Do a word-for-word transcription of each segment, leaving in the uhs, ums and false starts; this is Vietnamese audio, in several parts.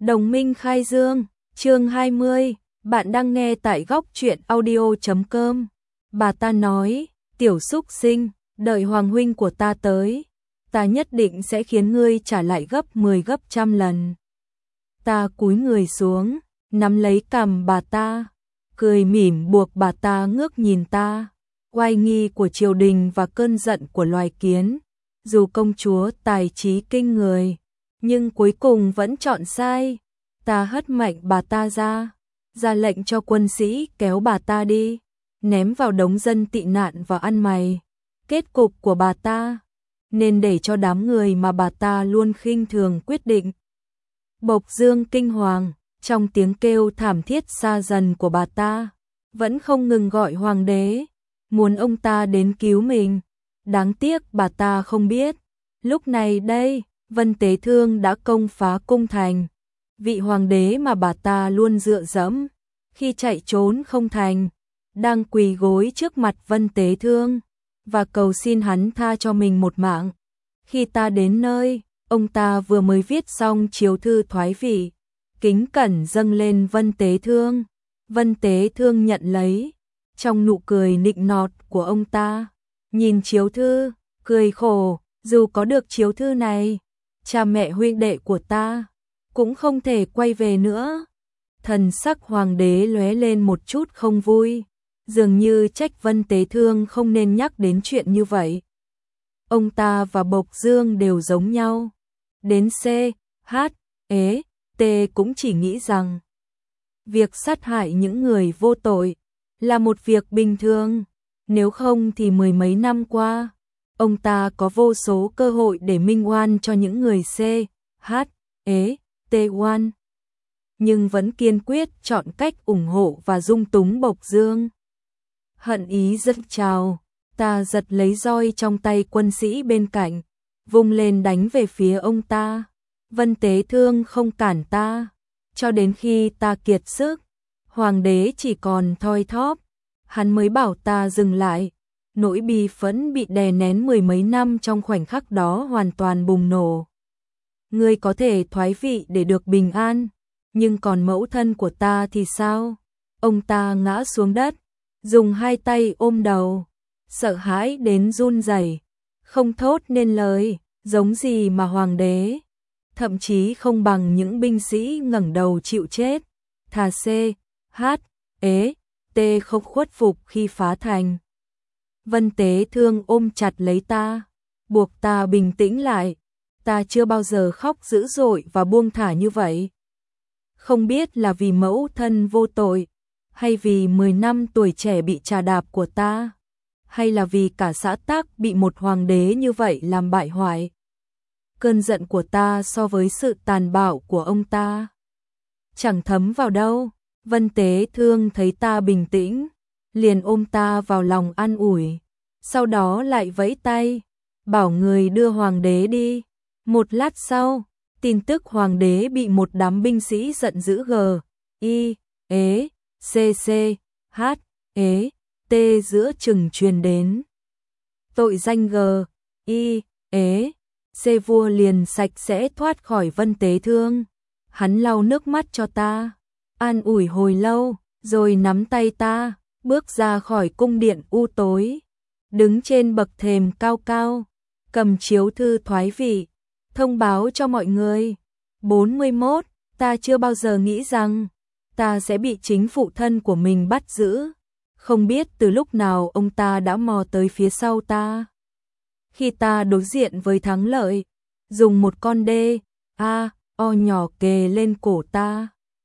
Đồng minh khai dương, chương hai mươi, bạn đang nghe tại góc truyện audio chấm com. Bà ta nói, tiểu xúc sinh, đợi hoàng huynh của ta tới, ta nhất định sẽ khiến ngươi trả lại gấp mười gấp trăm lần. Ta cúi người xuống, nắm lấy cằm bà ta, cười mỉm buộc bà ta ngước nhìn ta. Oai nghi của triều đình và cơn giận của loài kiến, dù công chúa tài trí kinh người, nhưng cuối cùng vẫn chọn sai. Ta hất mạnh bà ta ra, ra lệnh cho quân sĩ kéo bà ta đi, ném vào đống dân tị nạn và ăn mày. Kết cục của bà ta nên để cho đám người mà bà ta luôn khinh thường quyết định. Bộc Dương kinh hoàng, trong tiếng kêu thảm thiết xa dần của bà ta, vẫn không ngừng gọi hoàng đế, muốn ông ta đến cứu mình. Đáng tiếc bà ta không biết, lúc này đây, Vân Tế Thương đã công phá cung thành. Vị hoàng đế mà bà ta luôn dựa dẫm, khi chạy trốn không thành, đang quỳ gối trước mặt Vân Tế Thương, và cầu xin hắn tha cho mình một mạng. Khi ta đến nơi, ông ta vừa mới viết xong chiếu thư thoái vị, kính cẩn dâng lên Vân Tế Thương. Vân Tế Thương nhận lấy, trong nụ cười nịnh nọt của ông ta, nhìn chiếu thư, cười khổ, dù có được chiếu thư này, cha mẹ huynh đệ của ta cũng không thể quay về nữa. Thần sắc hoàng đế lóe lên một chút không vui, dường như trách Vân Tế Thương không nên nhắc đến chuyện như vậy. Ông ta và Bộc Dương đều giống nhau. Đến C, H, E, T cũng chỉ nghĩ rằng việc sát hại những người vô tội là một việc bình thường, nếu không thì mười mấy năm qua, ông ta có vô số cơ hội để minh oan cho những người C, H, E, T oan, nhưng vẫn kiên quyết chọn cách ủng hộ và dung túng Bộc Dương. Hận ý dâng trào, ta giật lấy roi trong tay quân sĩ bên cạnh, vung lên đánh về phía ông ta. Vân Tế Thương không cản ta, cho đến khi ta kiệt sức, hoàng đế chỉ còn thoi thóp, hắn mới bảo ta dừng lại. Nỗi bi phẫn bị đè nén mười mấy năm trong khoảnh khắc đó hoàn toàn bùng nổ. Ngươi có thể thoái vị để được bình an, nhưng còn mẫu thân của ta thì sao? Ông ta ngã xuống đất, dùng hai tay ôm đầu, sợ hãi đến run rẩy, không thốt nên lời, giống gì mà hoàng đế, thậm chí không bằng những binh sĩ ngẩng đầu chịu chết. Thà C, H, E, T không khuất phục khi phá thành. Vân Tế Thương ôm chặt lấy ta, buộc ta bình tĩnh lại. Ta chưa bao giờ khóc dữ dội và buông thả như vậy. Không biết là vì mẫu thân vô tội, hay vì mười năm tuổi trẻ bị trà đạp của ta, hay là vì cả xã Tắc bị một hoàng đế như vậy làm bại hoại. Cơn giận của ta so với sự tàn bạo của ông ta chẳng thấm vào đâu. Vân Tế Thương thấy ta bình tĩnh, liền ôm ta vào lòng an ủi, sau đó lại vẫy tay, bảo người đưa hoàng đế đi. Một lát sau, tin tức hoàng đế bị một đám binh sĩ giận dữ G, I, E, C, C, H, E, T giữa chừng truyền đến. Tội danh G, I, E, C vua liền sạch sẽ thoát khỏi Vân Tế Thương. Hắn lau nước mắt cho ta, an ủi hồi lâu, rồi nắm tay ta, bước ra khỏi cung điện u tối, đứng trên bậc thềm cao cao, cầm chiếu thư thoái vị, thông báo cho mọi người. bốn mươi mốt, ta chưa bao giờ nghĩ rằng ta sẽ bị chính phụ thân của mình bắt giữ. Không biết từ lúc nào ông ta đã mò tới phía sau ta. Khi ta đối diện với thắng lợi, dùng một con đê, a, o nhỏ kề lên cổ ta.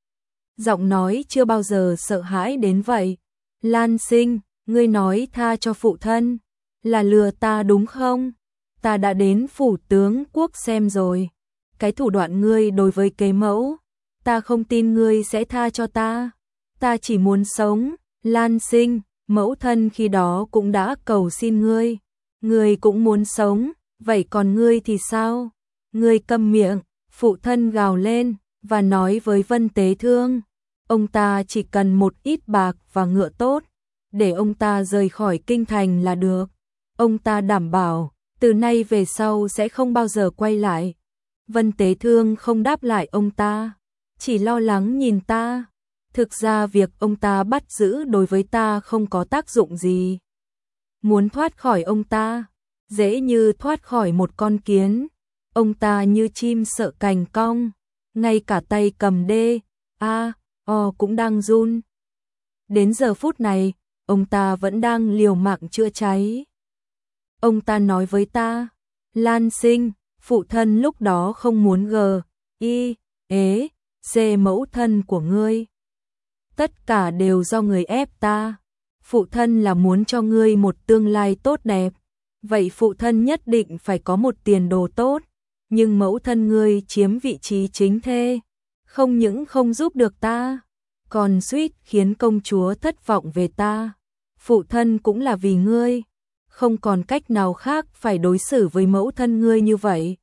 Giọng nói chưa bao giờ sợ hãi đến vậy. Lan Sinh, ngươi nói tha cho phụ thân, là lừa ta đúng không? Ta đã đến phủ tướng quốc xem rồi. Cái thủ đoạn ngươi đối với kế mẫu, ta không tin ngươi sẽ tha cho ta. Ta chỉ muốn sống. Lan Sinh, mẫu thân khi đó cũng đã cầu xin ngươi. Ngươi cũng muốn sống, vậy còn ngươi thì sao? Ngươi câm miệng, phụ thân gào lên, và nói với Vân Tế Thương. Ông ta chỉ cần một ít bạc và ngựa tốt, để ông ta rời khỏi kinh thành là được. Ông ta đảm bảo, từ nay về sau sẽ không bao giờ quay lại. Vân Tế Thương không đáp lại ông ta, chỉ lo lắng nhìn ta. Thực ra việc ông ta bắt giữ đối với ta không có tác dụng gì. Muốn thoát khỏi ông ta, dễ như thoát khỏi một con kiến. Ông ta như chim sợ cành cong, ngay cả tay cầm đê, a, o cũng đang run. Đến giờ phút này, ông ta vẫn đang liều mạng chữa cháy. Ông ta nói với ta, Lan Sinh, phụ thân lúc đó không muốn gờ, y, ế, xê mẫu thân của ngươi. Tất cả đều do người ép ta. Phụ thân là muốn cho ngươi một tương lai tốt đẹp. Vậy phụ thân nhất định phải có một tiền đồ tốt. Nhưng mẫu thân ngươi chiếm vị trí chính thê. Không những không giúp được ta, còn suýt khiến công chúa thất vọng về ta. Phụ thân cũng là vì ngươi. Không còn cách nào khác phải đối xử với mẫu thân ngươi như vậy.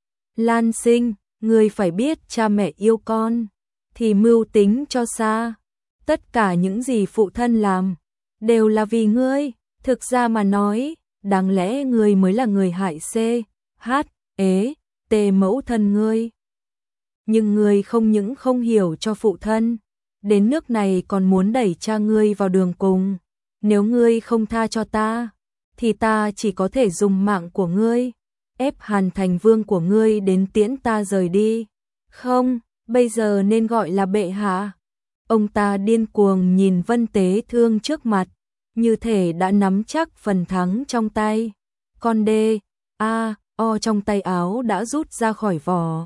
Lan Sinh, ngươi phải biết cha mẹ yêu con, thì mưu tính cho xa. Tất cả những gì phụ thân làm, đều là vì ngươi. Thực ra mà nói, đáng lẽ ngươi mới là người hại C, H, ế, T mẫu thân ngươi. Nhưng ngươi không những không hiểu cho phụ thân, đến nước này còn muốn đẩy cha ngươi vào đường cùng. Nếu ngươi không tha cho ta, thì ta chỉ có thể dùng mạng của ngươi, ép Hàn Thành Vương của ngươi đến tiễn ta rời đi. Không, bây giờ nên gọi là bệ hạ. Ông ta điên cuồng nhìn Vân Tế Thương trước mặt, như thể đã nắm chắc phần thắng trong tay. Con đê, a, o trong tay áo đã rút ra khỏi vỏ.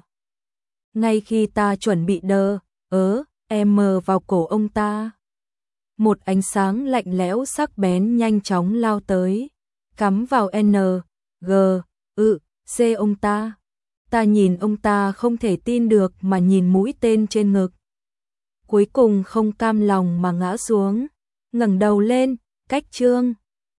Ngay khi ta chuẩn bị đờ, ớ, em mờ vào cổ ông ta, một ánh sáng lạnh lẽo sắc bén nhanh chóng lao tới, cắm vào N, G, ự, C ông ta. Ta nhìn ông ta không thể tin được mà nhìn mũi tên trên ngực. Cuối cùng không cam lòng mà ngã xuống, ngẩng đầu lên, cách trương.